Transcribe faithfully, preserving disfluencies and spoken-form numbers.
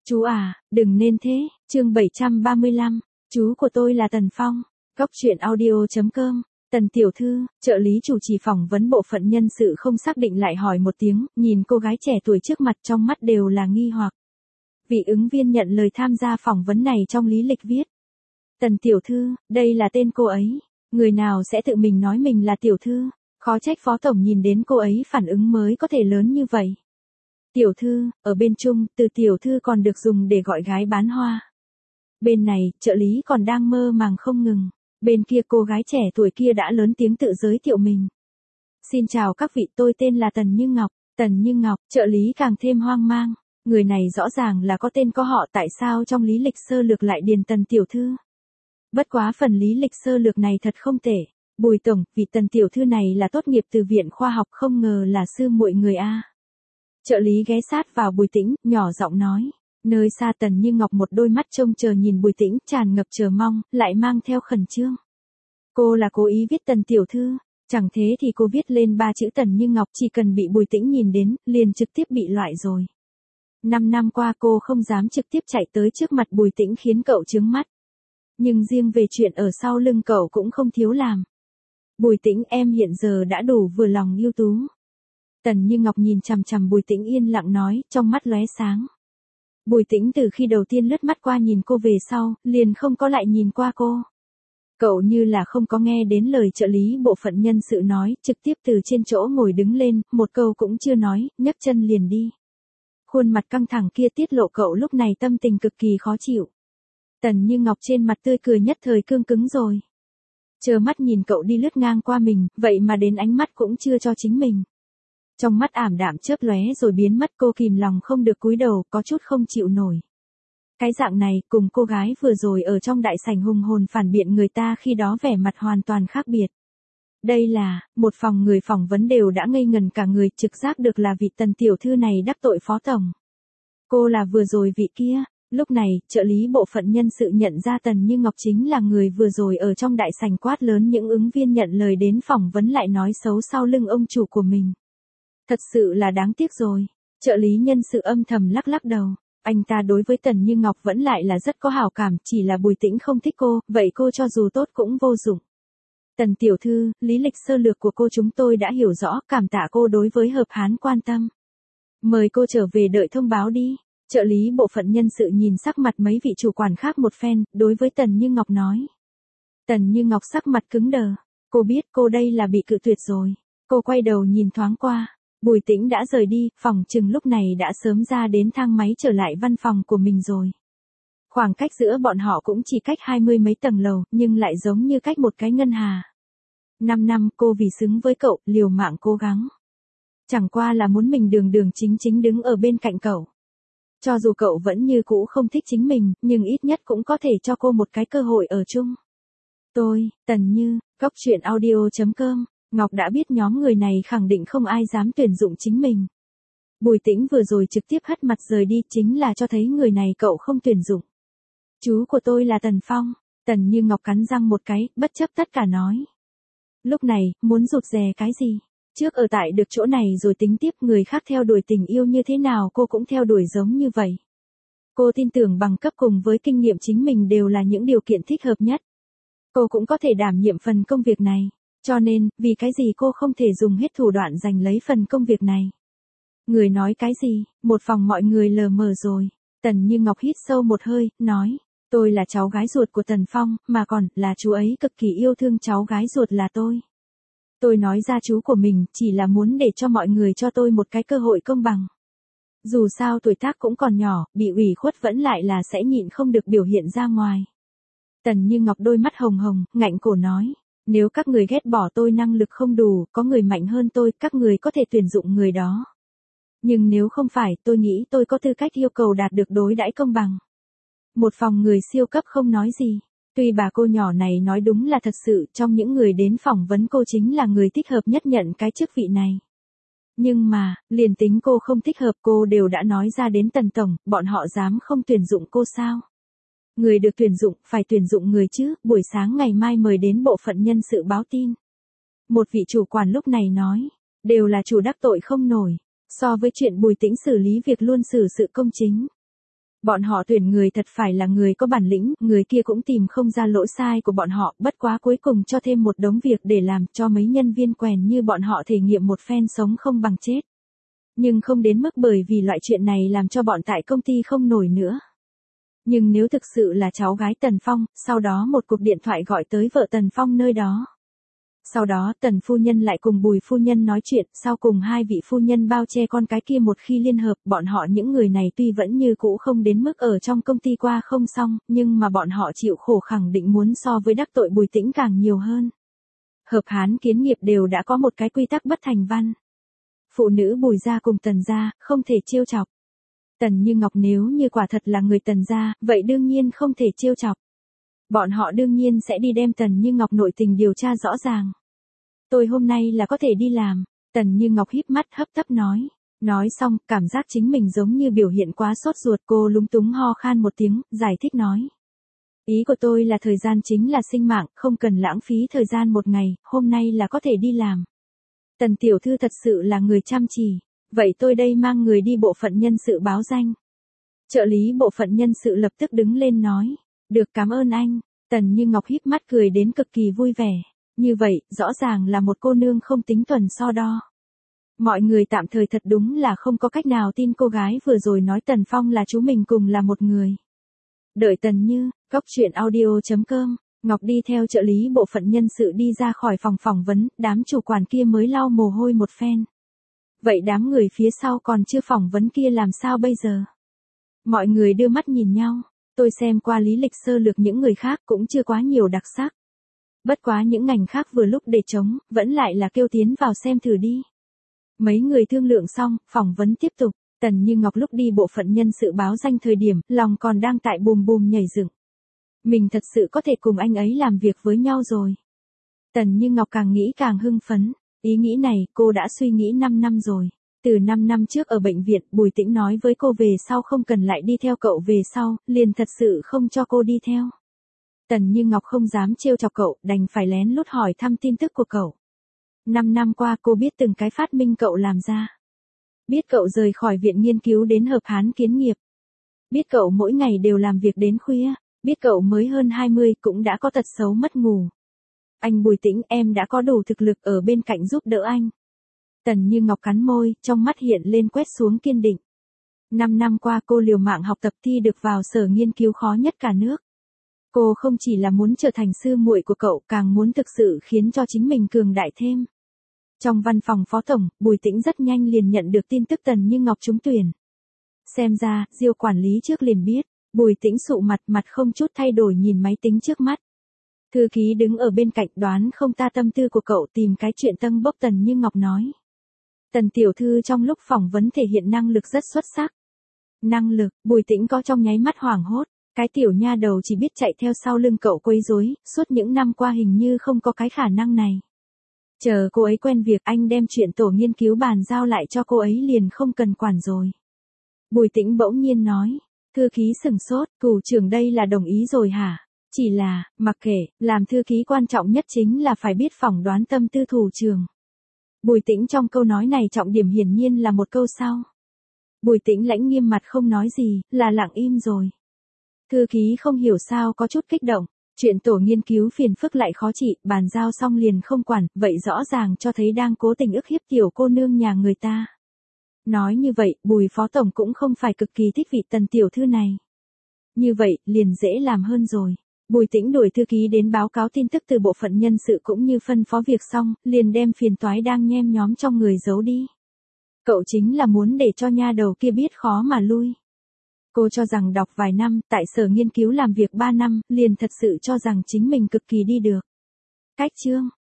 Chú à, đừng nên thế, chương bảy trăm ba mươi lăm, chú của tôi là Tần Phong, góc truyện audio.com, Tần tiểu thư, trợ lý chủ trì phỏng vấn bộ phận nhân sự không xác định lại hỏi một tiếng, nhìn cô gái trẻ tuổi trước mặt trong mắt đều là nghi hoặc. Vị ứng viên nhận lời tham gia phỏng vấn này trong lý lịch viết. Tần tiểu thư, đây là tên cô ấy, người nào sẽ tự mình nói mình là tiểu thư, khó trách phó tổng nhìn đến cô ấy phản ứng mới có thể lớn như vậy. Tiểu thư, ở bên Trung, từ tiểu thư còn được dùng để gọi gái bán hoa. Bên này, trợ lý còn đang mơ màng không ngừng. Bên kia cô gái trẻ tuổi kia đã lớn tiếng tự giới thiệu mình. Xin chào các vị, tôi tên là Tần Như Ngọc. Tần Như Ngọc, trợ lý càng thêm hoang mang. Người này rõ ràng là có tên có họ, tại sao trong lý lịch sơ lược lại điền Tần tiểu thư. Bất quá phần lý lịch sơ lược này thật không tệ. Bùi tổng, vị Tần tiểu thư này là tốt nghiệp từ viện khoa học, không ngờ là sư muội người A. Trợ lý ghé sát vào Bùi Tĩnh, nhỏ giọng nói. Nơi xa Tần Như Ngọc một đôi mắt trông chờ nhìn Bùi Tĩnh, tràn ngập chờ mong, lại mang theo khẩn trương. Cô là cố ý viết Tần tiểu thư, chẳng thế thì cô viết lên ba chữ Tần Như Ngọc, chỉ cần bị Bùi Tĩnh nhìn đến, liền trực tiếp bị loại rồi. Năm năm qua cô không dám trực tiếp chạy tới trước mặt Bùi Tĩnh khiến cậu trướng mắt. Nhưng riêng về chuyện ở sau lưng cậu cũng không thiếu làm. Bùi Tĩnh, em hiện giờ đã đủ vừa lòng ưu tú. Tần Như Ngọc nhìn chằm chằm Bùi Tĩnh yên lặng nói, trong mắt lóe sáng. Bùi Tĩnh từ khi đầu tiên lướt mắt qua nhìn cô về sau, liền không có lại nhìn qua cô. Cậu như là không có nghe đến lời trợ lý bộ phận nhân sự nói, trực tiếp từ trên chỗ ngồi đứng lên, một câu cũng chưa nói, nhấc chân liền đi. Khuôn mặt căng thẳng kia tiết lộ cậu lúc này tâm tình cực kỳ khó chịu. Tần Như Ngọc trên mặt tươi cười nhất thời cương cứng rồi. Chờ mắt nhìn cậu đi lướt ngang qua mình, vậy mà đến ánh mắt cũng chưa cho chính mình. Trong mắt ảm đạm chớp lóe rồi biến mất, cô kìm lòng không được cúi đầu, có chút không chịu nổi. Cái dạng này cùng cô gái vừa rồi ở trong đại sảnh hùng hồn phản biện người ta khi đó vẻ mặt hoàn toàn khác biệt. Đây là, một phòng người phỏng vấn đều đã ngây ngần cả người, trực giác được là vị Tần tiểu thư này đắc tội phó tổng. Cô là vừa rồi vị kia. Lúc này, trợ lý bộ phận nhân sự nhận ra Tần Như Ngọc chính là người vừa rồi ở trong đại sảnh quát lớn những ứng viên nhận lời đến phỏng vấn lại nói xấu sau lưng ông chủ của mình. Thật sự là đáng tiếc rồi. Trợ lý nhân sự âm thầm lắc lắc đầu. Anh ta đối với Tần Như Ngọc vẫn lại là rất có hảo cảm, chỉ là Bùi Tĩnh không thích cô, vậy cô cho dù tốt cũng vô dụng. Tần tiểu thư, lý lịch sơ lược của cô chúng tôi đã hiểu rõ, cảm tạ cô đối với hợp hán quan tâm. Mời cô trở về đợi thông báo đi. Trợ lý bộ phận nhân sự nhìn sắc mặt mấy vị chủ quản khác một phen, đối với Tần Như Ngọc nói. Tần Như Ngọc sắc mặt cứng đờ. Cô biết cô đây là bị cự tuyệt rồi. Cô quay đầu nhìn thoáng qua. Bùi Tĩnh đã rời đi, phòng chừng lúc này đã sớm ra đến thang máy trở lại văn phòng của mình rồi. Khoảng cách giữa bọn họ cũng chỉ cách hai mươi mấy tầng lầu, nhưng lại giống như cách một cái ngân hà. Năm năm cô vì xứng với cậu, liều mạng cố gắng. Chẳng qua là muốn mình đường đường chính chính đứng ở bên cạnh cậu. Cho dù cậu vẫn như cũ không thích chính mình, nhưng ít nhất cũng có thể cho cô một cái cơ hội ở chung. Tôi, Tần Như, góc truyện audio.com, Ngọc đã biết nhóm người này khẳng định không ai dám tuyển dụng chính mình. Bùi Tĩnh vừa rồi trực tiếp hất mặt rời đi chính là cho thấy người này cậu không tuyển dụng. Chú của tôi là Tần Phong, Tần Như Ngọc cắn răng một cái, bất chấp tất cả nói. Lúc này, muốn rụt rè cái gì? Trước ở tại được chỗ này rồi tính tiếp, người khác theo đuổi tình yêu như thế nào cô cũng theo đuổi giống như vậy. Cô tin tưởng bằng cấp cùng với kinh nghiệm chính mình đều là những điều kiện thích hợp nhất. Cô cũng có thể đảm nhiệm phần công việc này. Cho nên, vì cái gì cô không thể dùng hết thủ đoạn giành lấy phần công việc này? Người nói cái gì? Một phòng mọi người lờ mờ rồi. Tần Như Ngọc hít sâu một hơi, nói. Tôi là cháu gái ruột của Tần Phong, mà còn là chú ấy cực kỳ yêu thương cháu gái ruột là tôi. Tôi nói ra chú của mình chỉ là muốn để cho mọi người cho tôi một cái cơ hội công bằng. Dù sao tuổi tác cũng còn nhỏ, bị ủy khuất vẫn lại là sẽ nhịn không được biểu hiện ra ngoài. Tần Như Ngọc đôi mắt hồng hồng, ngạnh cổ nói. Nếu các người ghét bỏ tôi năng lực không đủ, có người mạnh hơn tôi, các người có thể tuyển dụng người đó. Nhưng nếu không phải, tôi nghĩ tôi có tư cách yêu cầu đạt được đối đãi công bằng. Một phòng người siêu cấp không nói gì. Tuy bà cô nhỏ này nói đúng là thật sự, trong những người đến phỏng vấn cô chính là người thích hợp nhất nhận cái chức vị này. Nhưng mà, liền tính cô không thích hợp cô đều đã nói ra đến Tần tổng, bọn họ dám không tuyển dụng cô sao? Người được tuyển dụng, phải tuyển dụng người chứ, buổi sáng ngày mai mời đến bộ phận nhân sự báo tin. Một vị chủ quản lúc này nói, đều là chủ đắc tội không nổi, so với chuyện Bùi Tĩnh xử lý việc luôn xử sự công chính. Bọn họ tuyển người thật phải là người có bản lĩnh, người kia cũng tìm không ra lỗi sai của bọn họ, bất quá cuối cùng cho thêm một đống việc để làm cho mấy nhân viên quèn như bọn họ thể nghiệm một phen sống không bằng chết. Nhưng không đến mức bởi vì loại chuyện này làm cho bọn tại công ty không nổi nữa. Nhưng nếu thực sự là cháu gái Tần Phong, sau đó một cuộc điện thoại gọi tới vợ Tần Phong nơi đó. Sau đó Tần phu nhân lại cùng Bùi phu nhân nói chuyện, sau cùng hai vị phu nhân bao che con cái kia một khi liên hợp, bọn họ những người này tuy vẫn như cũ không đến mức ở trong công ty qua không xong, nhưng mà bọn họ chịu khổ khẳng định muốn so với đắc tội Bùi Tĩnh càng nhiều hơn. Hợp Hán Kiến Nghiệp đều đã có một cái quy tắc bất thành văn. Phụ nữ Bùi gia cùng Tần gia, không thể trêu chọc. Tần Như Ngọc nếu như quả thật là người Tần gia, vậy đương nhiên không thể trêu chọc. Bọn họ đương nhiên sẽ đi đem Tần Như Ngọc nội tình điều tra rõ ràng. Tôi hôm nay là có thể đi làm, Tần Như Ngọc híp mắt hấp tấp nói. Nói xong, cảm giác chính mình giống như biểu hiện quá sốt ruột, cô lúng túng ho khan một tiếng, giải thích nói. Ý của tôi là thời gian chính là sinh mạng, không cần lãng phí thời gian một ngày, hôm nay là có thể đi làm. Tần tiểu thư thật sự là người chăm chỉ, vậy tôi đây mang người đi bộ phận nhân sự báo danh. Trợ lý bộ phận nhân sự lập tức đứng lên nói. Được, cảm ơn anh. Tần Như Ngọc híp mắt cười đến cực kỳ vui vẻ. Như vậy, rõ ràng là một cô nương không tính tuần so đo. Mọi người tạm thời thật đúng là không có cách nào tin cô gái vừa rồi nói Tần Phong là chú mình cùng là một người. Đợi Tần Như, Cóc Truyện Audio chấm com, Ngọc đi theo trợ lý bộ phận nhân sự đi ra khỏi phòng phỏng vấn, đám chủ quản kia mới lau mồ hôi một phen. Vậy đám người phía sau còn chưa phỏng vấn kia làm sao bây giờ? Mọi người đưa mắt nhìn nhau. Tôi xem qua lý lịch sơ lược những người khác cũng chưa quá nhiều đặc sắc. Bất quá những ngành khác vừa lúc để trống, vẫn lại là kêu tiến vào xem thử đi. Mấy người thương lượng xong, phỏng vấn tiếp tục. Tần Như Ngọc lúc đi bộ phận nhân sự báo danh thời điểm, lòng còn đang tại bùm bùm nhảy dựng. Mình thật sự có thể cùng anh ấy làm việc với nhau rồi. Tần Như Ngọc càng nghĩ càng hưng phấn. Ý nghĩ này cô đã suy nghĩ năm năm rồi. Từ năm năm trước ở bệnh viện, Bùi Tĩnh nói với cô về sau không cần lại đi theo cậu về sau, liền thật sự không cho cô đi theo. Tần Như Ngọc không dám trêu chọc cậu, đành phải lén lút hỏi thăm tin tức của cậu. Năm năm qua cô biết từng cái phát minh cậu làm ra. Biết cậu rời khỏi viện nghiên cứu đến Hợp Hán Kiến Nghiệp. Biết cậu mỗi ngày đều làm việc đến khuya. Biết cậu mới hơn hai mươi cũng đã có tật xấu mất ngủ. Anh Bùi Tĩnh, em đã có đủ thực lực ở bên cạnh giúp đỡ anh. Tần Như Ngọc cắn môi, trong mắt hiện lên quét xuống kiên định. Năm năm qua cô liều mạng học tập thi được vào sở nghiên cứu khó nhất cả nước. Cô không chỉ là muốn trở thành sư muội của cậu, càng muốn thực sự khiến cho chính mình cường đại thêm. Trong văn phòng phó tổng, Bùi Tĩnh rất nhanh liền nhận được tin tức Tần Như Ngọc trúng tuyển. Xem ra, Diêu quản lý trước liền biết, Bùi Tĩnh sụ mặt mặt không chút thay đổi nhìn máy tính trước mắt. Thư ký đứng ở bên cạnh đoán không ta tâm tư của cậu tìm cái chuyện tâng bốc. Tần Như Ngọc nói. Tần tiểu thư trong lúc phỏng vấn thể hiện năng lực rất xuất sắc. Năng lực, Bùi Tĩnh có trong nháy mắt hoảng hốt. Cái tiểu nha đầu chỉ biết chạy theo sau lưng cậu quấy rối, suốt những năm qua hình như không có cái khả năng này. Chờ cô ấy quen việc anh đem chuyện tổ nghiên cứu bàn giao lại cho cô ấy liền không cần quản rồi. Bùi Tĩnh bỗng nhiên nói. Thư ký sừng sốt, thủ trưởng đây là đồng ý rồi hả? Chỉ là, mặc kệ, làm thư ký quan trọng nhất chính là phải biết phỏng đoán tâm tư thủ trưởng. Bùi Tĩnh trong câu nói này trọng điểm hiển nhiên là một câu sau. Bùi Tĩnh lãnh nghiêm mặt không nói gì, là lặng im rồi. Thư ký không hiểu sao có chút kích động. Chuyện tổ nghiên cứu phiền phức lại khó trị, bàn giao xong liền không quản, vậy rõ ràng cho thấy đang cố tình ức hiếp tiểu cô nương nhà người ta. Nói như vậy, Bùi phó tổng cũng không phải cực kỳ thích vị Tần tiểu thư này. Như vậy, liền dễ làm hơn rồi. Bùi Tĩnh đuổi thư ký đến báo cáo tin tức từ bộ phận nhân sự cũng như phân phó việc xong, liền đem phiền toái đang nhem nhóm trong người giấu đi. Cậu chính là muốn để cho nha đầu kia biết khó mà lui. Cô cho rằng đọc vài năm, tại sở nghiên cứu làm việc ba năm, liền thật sự cho rằng chính mình cực kỳ đi được. Cách chương,